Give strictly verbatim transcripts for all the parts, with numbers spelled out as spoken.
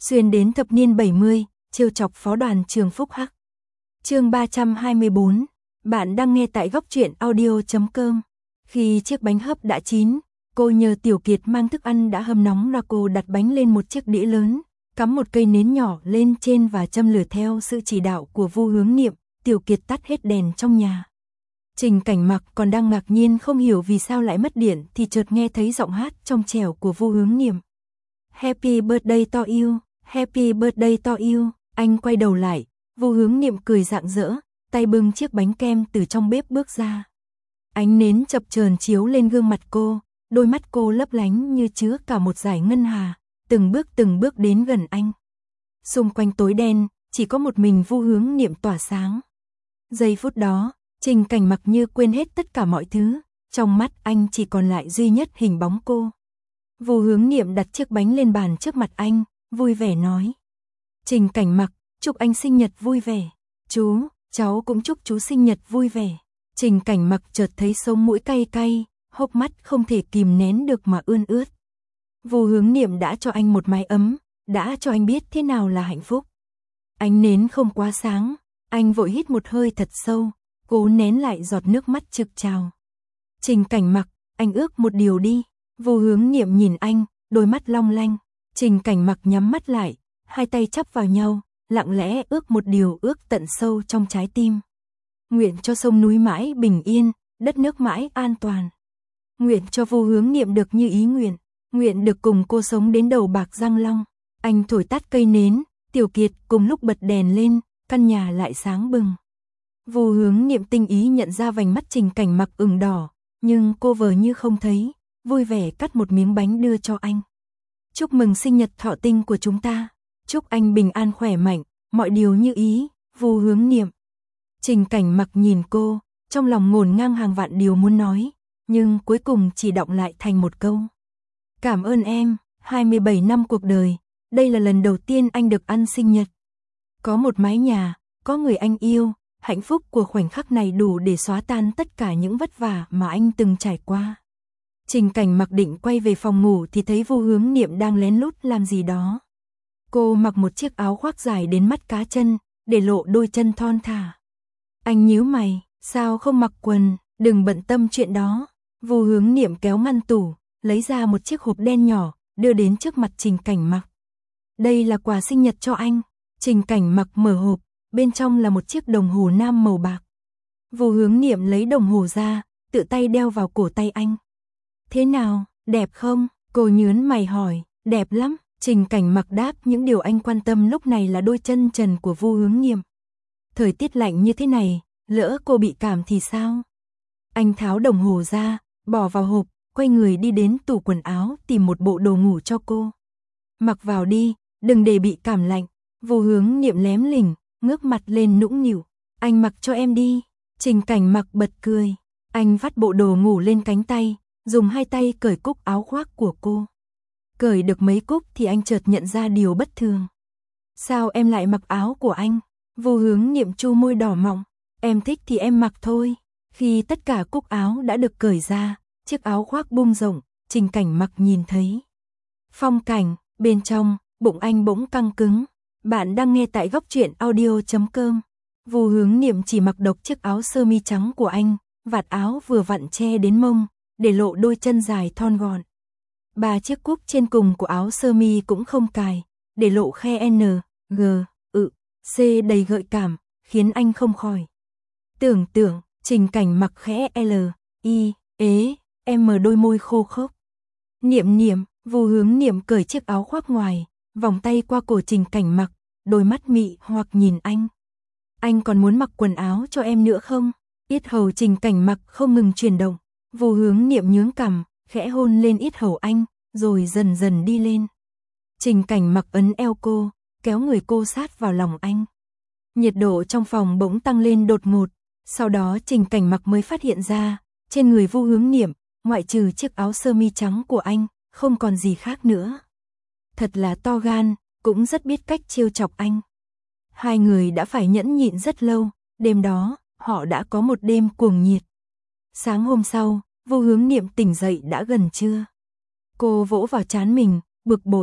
Xuyên đến thập niên bảy mươi, trêu chọc phó đoàn trường Phúc Hắc. Chương ba trăm hai mươi bốn, bạn đang nghe tại góc truyện audio chấm com. Khi chiếc bánh hấp đã chín, cô nhờ Tiểu Kiệt mang thức ăn đã hâm nóng ra, cô đặt bánh lên một chiếc đĩa lớn, cắm một cây nến nhỏ lên trên và châm lửa theo sự chỉ đạo của Vu Hướng Niệm. Tiểu Kiệt tắt hết đèn trong nhà. Trình Cảnh Mặc còn đang ngạc nhiên không hiểu vì sao lại mất điện thì chợt nghe thấy giọng hát trong trẻo của Vu Hướng Niệm. Happy birthday to you, happy birthday to you. Anh quay đầu lại, Vu Hướng Niệm cười rạng rỡ, tay bưng chiếc bánh kem từ trong bếp bước ra. Ánh nến chập chờn chiếu lên gương mặt cô, đôi mắt cô lấp lánh như chứa cả một dải ngân hà, từng bước từng bước đến gần anh. Xung quanh tối đen, chỉ có một mình Vu Hướng Niệm tỏa sáng. Giây phút đó, Trình Cảnh Mặc như quên hết tất cả mọi thứ, trong mắt anh chỉ còn lại duy nhất hình bóng cô. Vu Hướng Niệm đặt chiếc bánh lên bàn trước mặt anh, vui vẻ nói. Trình Cảnh Mặc, chúc anh sinh nhật vui vẻ. Chú, cháu cũng chúc chú sinh nhật vui vẻ. Trình Cảnh Mặc chợt thấy sống mũi cay cay, hốc mắt không thể kìm nén được mà ươn ướt. Vu Hướng Niệm đã cho anh một mái ấm, đã cho anh biết thế nào là hạnh phúc. Ánh nến không quá sáng, anh vội hít một hơi thật sâu, cố nén lại giọt nước mắt trực trào. Trình Cảnh Mặc, anh ước một điều đi. Vu Hướng Niệm nhìn anh, đôi mắt long lanh. Trình Cảnh Mặc nhắm mắt lại, hai tay chắp vào nhau, lặng lẽ ước một điều ước tận sâu trong trái tim. Nguyện cho sông núi mãi bình yên, đất nước mãi an toàn. Nguyện cho Vu Hướng Niệm được như ý nguyện, nguyện được cùng cô sống đến đầu bạc răng long. Anh thổi tắt cây nến, Tiểu Kiệt cùng lúc bật đèn lên, căn nhà lại sáng bừng. Vu Hướng Niệm tinh ý nhận ra vành mắt Trình Cảnh Mặc ửng đỏ, nhưng cô vờ như không thấy, vui vẻ cắt một miếng bánh đưa cho anh. Chúc mừng sinh nhật thọ tinh của chúng ta, chúc anh bình an khỏe mạnh, mọi điều như ý, Vu Hướng Niệm. Trình Cảnh Mặc nhìn cô, trong lòng ngổn ngang hàng vạn điều muốn nói, nhưng cuối cùng chỉ đọng lại thành một câu. Cảm ơn em, hai mươi bảy năm cuộc đời, đây là lần đầu tiên anh được ăn sinh nhật. Có một mái nhà, có người anh yêu, hạnh phúc của khoảnh khắc này đủ để xóa tan tất cả những vất vả mà anh từng trải qua. Trình Cảnh Mặc định quay về phòng ngủ thì thấy Vu Hướng Niệm đang lén lút làm gì đó. Cô mặc một chiếc áo khoác dài đến mắt cá chân, để lộ đôi chân thon thả. Anh nhíu mày, sao không mặc quần, đừng bận tâm chuyện đó. Vu Hướng Niệm kéo ngăn tủ, lấy ra một chiếc hộp đen nhỏ, đưa đến trước mặt Trình Cảnh Mặc. Đây là quà sinh nhật cho anh. Trình Cảnh Mặc mở hộp, bên trong là một chiếc đồng hồ nam màu bạc. Vu Hướng Niệm lấy đồng hồ ra, tự tay đeo vào cổ tay anh. Thế nào, đẹp không? Cô nhớn mày hỏi. Đẹp lắm. Trình Cảnh Mặc đáp, những điều anh quan tâm lúc này là đôi chân trần của Vu Hướng Niệm. Thời tiết lạnh như thế này, lỡ cô bị cảm thì sao? Anh tháo đồng hồ ra, bỏ vào hộp, quay người đi đến tủ quần áo tìm một bộ đồ ngủ cho cô. Mặc vào đi, đừng để bị cảm lạnh. Vu Hướng Niệm lém lỉnh, ngước mặt lên nũng nịu. Anh mặc cho em đi. Trình Cảnh Mặc bật cười. Anh vắt bộ đồ ngủ lên cánh tay, dùng hai tay cởi cúc áo khoác của cô. Cởi được mấy cúc thì anh chợt nhận ra điều bất thường. Sao em lại mặc áo của anh? Vu Hướng Niệm chu môi đỏ mọng. Em thích thì em mặc thôi. Khi tất cả cúc áo đã được cởi ra, chiếc áo khoác bung rộng, Trình Cảnh Mặc nhìn thấy phong cảnh, bên trong, bụng anh bỗng căng cứng. Bạn đang nghe tại góc truyện audio chấm com. Vu Hướng Niệm chỉ mặc độc chiếc áo sơ mi trắng của anh, vạt áo vừa vặn che đến mông, để lộ đôi chân dài thon gọn. Ba chiếc cúc trên cùng của áo sơ mi cũng không cài, để lộ khe N, G, ự, C đầy gợi cảm, khiến anh không khỏi tưởng tượng. Trình Cảnh Mặc khẽ L, I, ế, M đôi môi khô khốc. Niệm Niệm. Vu Hướng Niệm cởi chiếc áo khoác ngoài, vòng tay qua cổ Trình Cảnh Mặc, đôi mắt mị hoặc nhìn anh. Anh còn muốn mặc quần áo cho em nữa không? Yết hầu Trình Cảnh Mặc không ngừng chuyển động. Vu Hướng Niệm nhướng cằm, khẽ hôn lên yết hầu anh, rồi dần dần đi lên. Trình Cảnh Mặc ấn eo cô, kéo người cô sát vào lòng anh. Nhiệt độ trong phòng bỗng tăng lên đột ngột. Sau đó Trình Cảnh Mặc mới phát hiện ra, trên người Vu Hướng Niệm, ngoại trừ chiếc áo sơ mi trắng của anh, không còn gì khác nữa. Thật là to gan, cũng rất biết cách trêu chọc anh. Hai người đã phải nhẫn nhịn rất lâu, đêm đó, họ đã có một đêm cuồng nhiệt. Sáng hôm sau, Vu Hướng Niệm tỉnh dậy đã gần trưa. Cô vỗ vào trán mình, bực bội,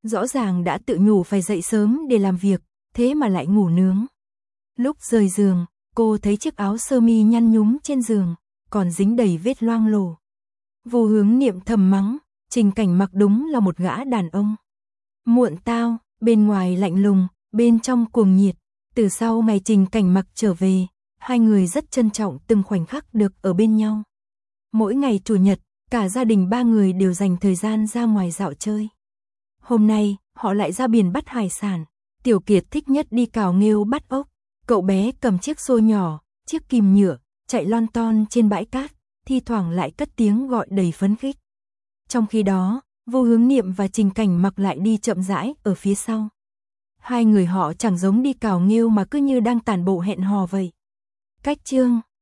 Rõ ràng đã tự nhủ phải dậy sớm để làm việc, thế mà lại ngủ nướng. Lúc rời giường, cô thấy chiếc áo sơ mi nhăn nhúm trên giường, còn dính đầy vết loang lổ. Vô Hướng Niệm thầm mắng, Trình Cảnh Mặc đúng là một gã đàn ông. Muộn tao, bên ngoài lạnh lùng, bên trong cuồng nhiệt. Từ sau ngày Trình Cảnh Mặc trở về, hai người rất trân trọng từng khoảnh khắc được ở bên nhau. Mỗi ngày Chủ nhật, cả gia đình ba người đều dành thời gian ra ngoài dạo chơi. Hôm nay, họ lại ra biển bắt hải sản. Tiểu Kiệt thích nhất đi cào nghêu bắt ốc. Cậu bé cầm chiếc xô nhỏ, chiếc kìm nhựa, chạy lon ton trên bãi cát, thi thoảng lại cất tiếng gọi đầy phấn khích. Trong khi đó, Vô Hướng Niệm và Trình Cảnh Mặc lại đi chậm rãi ở phía sau. Hai người họ chẳng giống đi cào nghêu mà cứ như đang tản bộ hẹn hò vậy. Cách chương